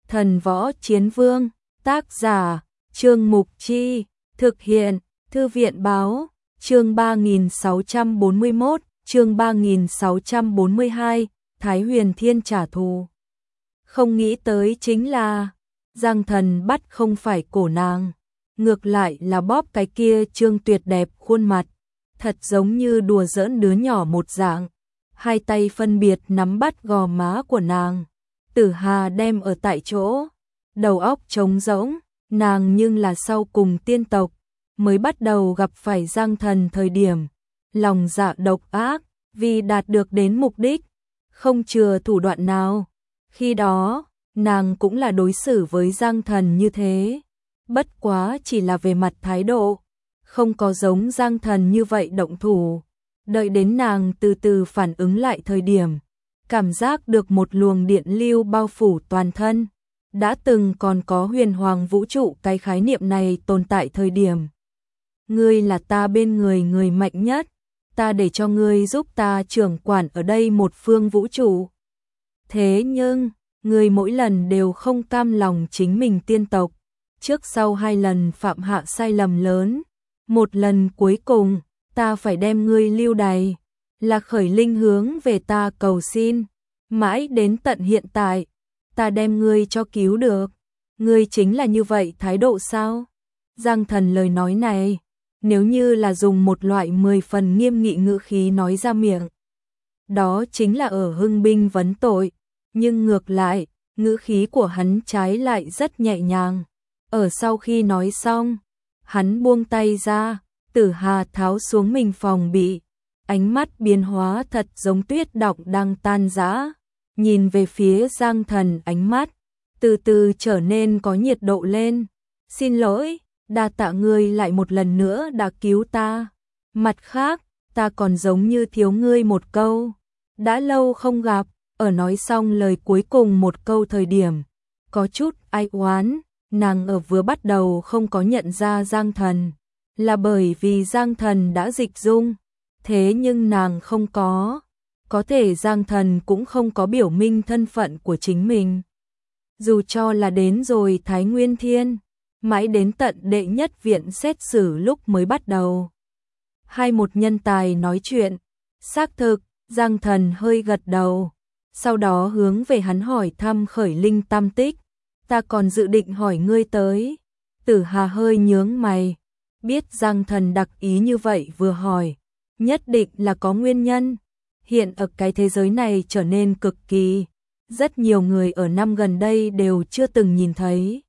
Thần Võ Chiến Vương, tác giả, Trương Mục Chi, thực hiện, Thư viện Báo, chương 3641, chương 3642, Thái Huyền Thiên trả thù. Không nghĩ tới chính là, Giang Thần bắt không phải cổ nàng, ngược lại là bóp cái kia trương tuyệt đẹp khuôn mặt, thật giống như đùa giỡn đứa nhỏ một dạng. Hai tay phân biệt nắm bắt gò má của nàng. Tử Hà đem ở tại chỗ, đầu óc trống rỗng, nàng nhưng là sau cùng tiên tộc, mới bắt đầu gặp phải Giang Thần thời điểm, lòng dạ độc ác, vì đạt được đến mục đích, không chừa thủ đoạn nào. Khi đó, nàng cũng là đối xử với Giang Thần như thế, bất quá chỉ là về mặt thái độ, không có giống Giang Thần như vậy động thủ. Đợi đến nàng từ từ phản ứng lại thời điểm, cảm giác được một luồng điện lưu bao phủ toàn thân. Đã từng còn có huyền hoàng vũ trụ cái khái niệm này tồn tại thời điểm. Ngươi là ta bên người người mạnh nhất, ta để cho ngươi giúp ta trưởng quản ở đây một phương vũ trụ. Thế nhưng, ngươi mỗi lần đều không cam lòng chính mình tiên tộc, trước sau hai lần phạm hạ sai lầm lớn, một lần cuối cùng, ta phải đem ngươi lưu đày, là Khởi Linh hướng về ta cầu xin, mãi đến tận hiện tại, ta đem ngươi cho cứu được, ngươi chính là như vậy thái độ sao? Giang Thần lời nói này, nếu như là dùng một loại 10 phần nghiêm nghị ngữ khí nói ra miệng, đó chính là ở hưng binh vấn tội, nhưng ngược lại, ngữ khí của hắn trái lại rất nhẹ nhàng. Ở sau khi nói xong, hắn buông tay ra, Tử Hà tháo xuống mình phòng bị, ánh mắt biến hóa thật giống tuyết đọng đang tan rã, nhìn về phía Giang Thần, ánh mắt từ từ trở nên có nhiệt độ lên. Xin lỗi, đa tạ ngươi lại một lần nữa đã cứu ta. Mặt khác, ta còn giống như thiếu ngươi một câu. Đã lâu không gặp, ở nói xong lời cuối cùng một câu thời điểm, có chút ai oán, nàng ở vừa bắt đầu không có nhận ra Giang Thần, là bởi vì Giang Thần đã dịch dung, thế nhưng nàng không có thể Giang Thần cũng không có biểu minh thân phận của chính mình. Dù cho là đến rồi Thái Nguyên Thiên, mãi đến tận đệ nhất viện xét xử lúc mới bắt đầu. Hai một nhân tài nói chuyện, xác thực, Giang Thần hơi gật đầu, sau đó hướng về hắn hỏi thăm Khởi Linh tam tích, ta còn dự định hỏi ngươi tới. Tử Hà hơi nhướng mày, biết Giang Thần đặc ý như vậy vừa hỏi, nhất định là có nguyên nhân. Hiện ở cái thế giới này trở nên cực kỳ, rất nhiều người ở năm gần đây đều chưa từng nhìn thấy.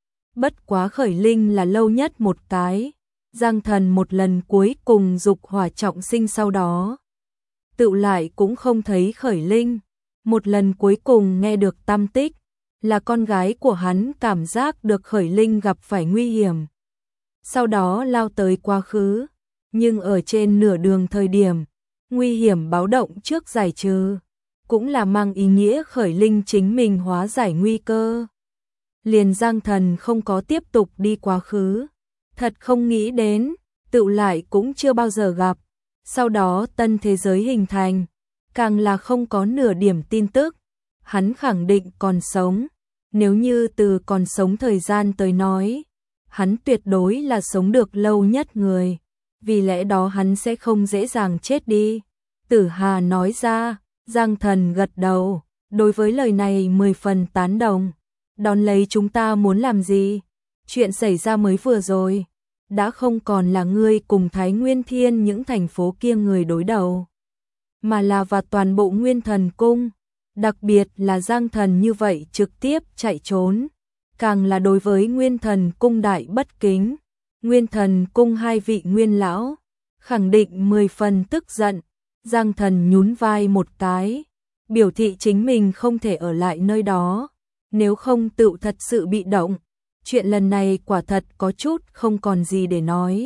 Bất quá Khởi Linh là lâu nhất một cái, Giang Thần một lần cuối cùng dục hỏa trọng sinh sau đó, tựu lại cũng không thấy Khởi Linh. Một lần cuối cùng nghe được tam tích, là con gái của hắn cảm giác được Khởi Linh gặp phải nguy hiểm, sau đó lao tới quá khứ, nhưng ở trên nửa đường thời điểm, nguy hiểm báo động trước giải trừ, cũng là mang ý nghĩa Khởi Linh chính mình hóa giải nguy cơ. Liền Giang Thần không có tiếp tục đi quá khứ, thật không nghĩ đến, tựu lại cũng chưa bao giờ gặp. Sau đó tân thế giới hình thành, càng là không có nửa điểm tin tức, hắn khẳng định còn sống. Nếu như từ còn sống thời gian tới nói, hắn tuyệt đối là sống được lâu nhất người, vì lẽ đó hắn sẽ không dễ dàng chết đi. Tử Hà nói ra, Giang Thần gật đầu, đối với lời này 10 phần tán đồng. Đón lấy chúng ta muốn làm gì? Chuyện xảy ra mới vừa rồi, đã không còn là ngươi cùng Thái Nguyên Thiên những thành phố kia người đối đầu, mà là và toàn bộ Nguyên Thần Cung, đặc biệt là Giang Thần như vậy trực tiếp chạy trốn, càng là đối với Nguyên Thần Cung đại bất kính. Nguyên Thần Cung hai vị nguyên lão, khẳng định 10 phần tức giận. Giang Thần nhún vai một cái, biểu thị chính mình không thể ở lại nơi đó, nếu không tựu thật sự bị động. Chuyện lần này quả thật có chút không còn gì để nói.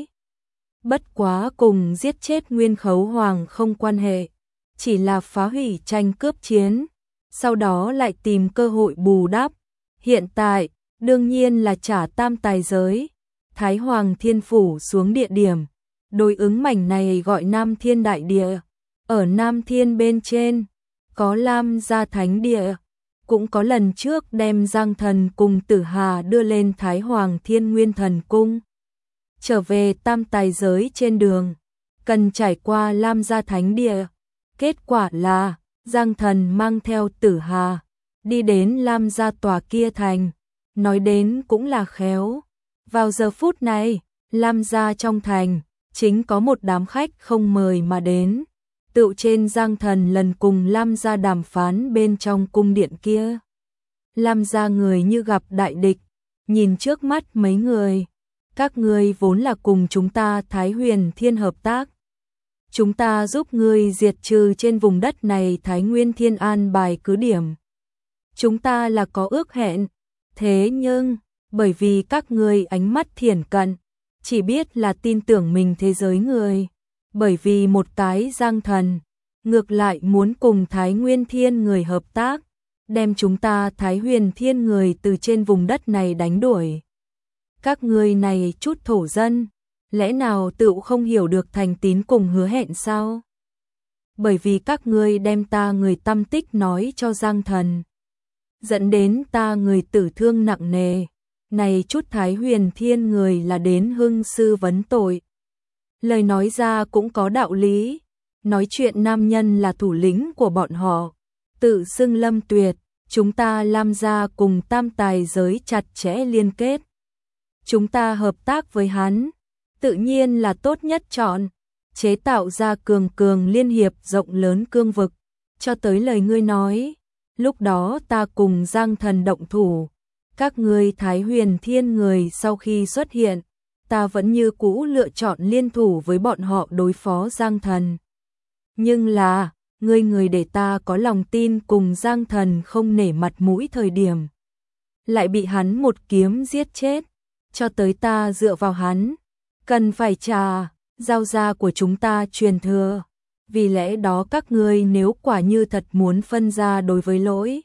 Bất quá cùng giết chết Nguyên Khấu Hoàng không quan hệ, chỉ là phá hủy tranh cướp chiến, sau đó lại tìm cơ hội bù đắp. Hiện tại, đương nhiên là trả tam tài giới, Thái Hoàng Thiên Phủ xuống địa điểm, đối ứng mảnh này gọi Nam Thiên Đại Địa. Ở Nam Thiên bên trên, có Lam Gia Thánh Địa, cũng có lần trước đem Giang Thần cùng Tử Hà đưa lên Thái Hoàng Thiên Nguyên Thần Cung. Trở về tam tài giới trên đường, cần trải qua Lam Gia Thánh Địa. Kết quả là, Giang Thần mang theo Tử Hà, đi đến Lam Gia tòa kia thành. Nói đến cũng là khéo. Vào giờ phút này, Lam Gia trong thành, chính có một đám khách không mời mà đến. Tựu trên Giang Thần lần cùng Lam Gia đàm phán bên trong cung điện kia. Lam Gia người như gặp đại địch, nhìn trước mắt mấy người. Các ngươi vốn là cùng chúng ta Thái Huyền Thiên hợp tác. Chúng ta giúp ngươi diệt trừ trên vùng đất này Thái Nguyên Thiên an bài cứ điểm. Chúng ta là có ước hẹn. Thế nhưng, bởi vì các ngươi ánh mắt thiển cận, chỉ biết là tin tưởng mình thế giới người. Bởi vì một cái Giang Thần, ngược lại muốn cùng Thái Nguyên Thiên người hợp tác, đem chúng ta Thái Huyền Thiên người từ trên vùng đất này đánh đuổi. Các ngươi này chút thổ dân, lẽ nào tựu không hiểu được thành tín cùng hứa hẹn sao? Bởi vì các ngươi đem ta người tâm tích nói cho Giang Thần, dẫn đến ta người tử thương nặng nề. Này chút Thái Huyền Thiên người là đến hưng sư vấn tội. Lời nói ra cũng có đạo lý. Nói chuyện nam nhân là thủ lĩnh của bọn họ, tự xưng Lâm Tuyệt. Chúng ta Lam Gia cùng tam tài giới chặt chẽ liên kết. Chúng ta hợp tác với hắn, tự nhiên là tốt nhất chọn. Chế tạo ra cường liên hiệp rộng lớn cương vực. Cho tới lời ngươi nói, lúc đó ta cùng Giang Thần động thủ. Các ngươi Thái Huyền Thiên người sau khi xuất hiện, ta vẫn như cũ lựa chọn liên thủ với bọn họ đối phó Giang Thần. Nhưng là, người để ta có lòng tin cùng Giang Thần không nể mặt mũi thời điểm, lại bị hắn một kiếm giết chết. Cho tới ta dựa vào hắn, cần phải trả giao gia của chúng ta truyền thừa. Vì lẽ đó các ngươi nếu quả như thật muốn phân ra đối với lỗi,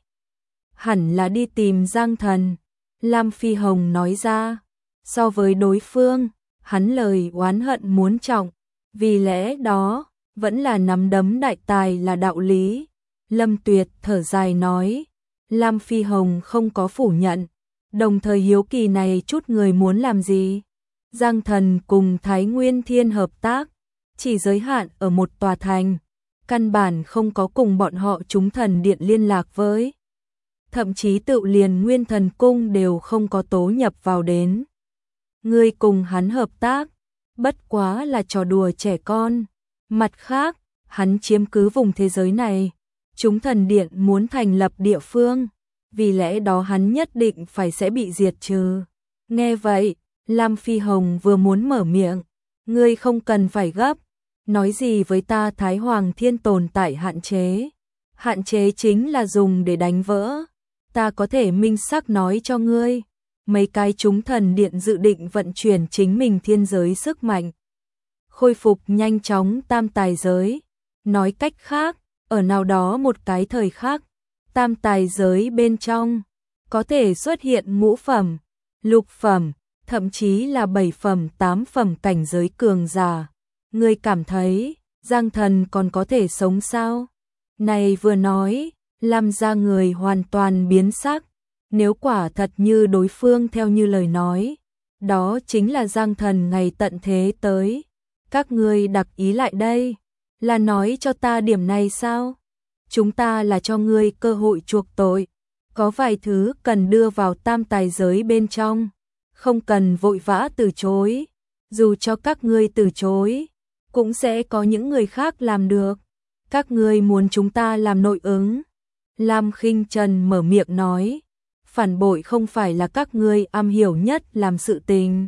hẳn là đi tìm Giang Thần. Lam Phi Hồng nói ra. So với đối phương, hắn lời oán hận muốn trọng, vì lẽ đó, vẫn là nắm đấm đại tài là đạo lý. Lâm Tuyệt thở dài nói. Lam Phi Hồng không có phủ nhận, đồng thời hiếu kỳ này chút người muốn làm gì. Giang Thần cùng Thái Nguyên Thiên hợp tác, chỉ giới hạn ở một tòa thành, căn bản không có cùng bọn họ chúng thần điện liên lạc với. Thậm chí tự liền Nguyên Thần Cung đều không có tố nhập vào đến. Ngươi cùng hắn hợp tác, bất quá là trò đùa trẻ con. Mặt khác, hắn chiếm cứ vùng thế giới này, chúng thần điện muốn thành lập địa phương, vì lẽ đó hắn nhất định phải sẽ bị diệt trừ. Nghe vậy, Lam Phi Hồng vừa muốn mở miệng, ngươi không cần phải gấp, nói gì với ta Thái Hoàng Thiên tồn tại hạn chế. Hạn chế chính là dùng để đánh vỡ. Ta có thể minh xác nói cho ngươi, mấy cái chúng thần điện dự định vận chuyển chính mình thiên giới sức mạnh, khôi phục nhanh chóng tam tài giới. Nói cách khác, ở nào đó một cái thời khác, tam tài giới bên trong có thể xuất hiện ngũ phẩm, lục phẩm, thậm chí là 7 phẩm, 8 phẩm cảnh giới cường giả. Ngươi cảm thấy Giang Thần còn có thể sống sao? Này vừa nói, Lam Gia người hoàn toàn biến sắc. Nếu quả thật như đối phương theo như lời nói, đó chính là Giang Thần ngày tận thế tới. Các ngươi đặc ý lại đây, là nói cho ta điểm này sao? Chúng ta là cho ngươi cơ hội chuộc tội. Có vài thứ cần đưa vào tam tài giới bên trong, không cần vội vã từ chối. Dù cho các ngươi từ chối, cũng sẽ có những người khác làm được. Các ngươi muốn chúng ta làm nội ứng. Lam Khinh Trần mở miệng nói, phản bội không phải là các ngươi am hiểu nhất làm sự tình.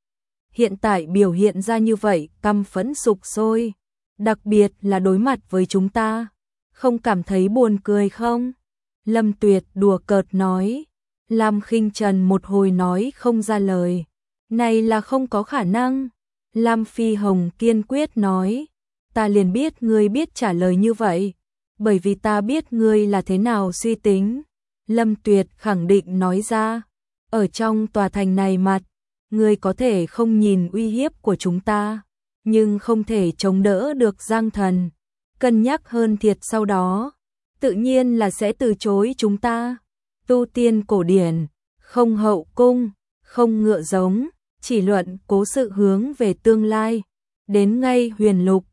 Hiện tại biểu hiện ra như vậy, căm phẫn sục sôi, đặc biệt là đối mặt với chúng ta, không cảm thấy buồn cười không? Lâm Tuyệt đùa cợt nói. Lam Khinh Trần một hồi nói không ra lời, này là không có khả năng. Lam Phi Hồng kiên quyết nói, ta liền biết ngươi biết trả lời như vậy, bởi vì ta biết ngươi là thế nào suy tính. Lâm Tuyệt khẳng định nói ra, ở trong tòa thành này mặt, ngươi có thể không nhìn uy hiếp của chúng ta, nhưng không thể chống đỡ được Giang Thần. Cân nhắc hơn thiệt sau đó, tự nhiên là sẽ từ chối chúng ta. Tu tiên cổ điển, không hậu cung, không ngựa giống, chỉ luận cố sự hướng về tương lai. Đến ngay huyền lục,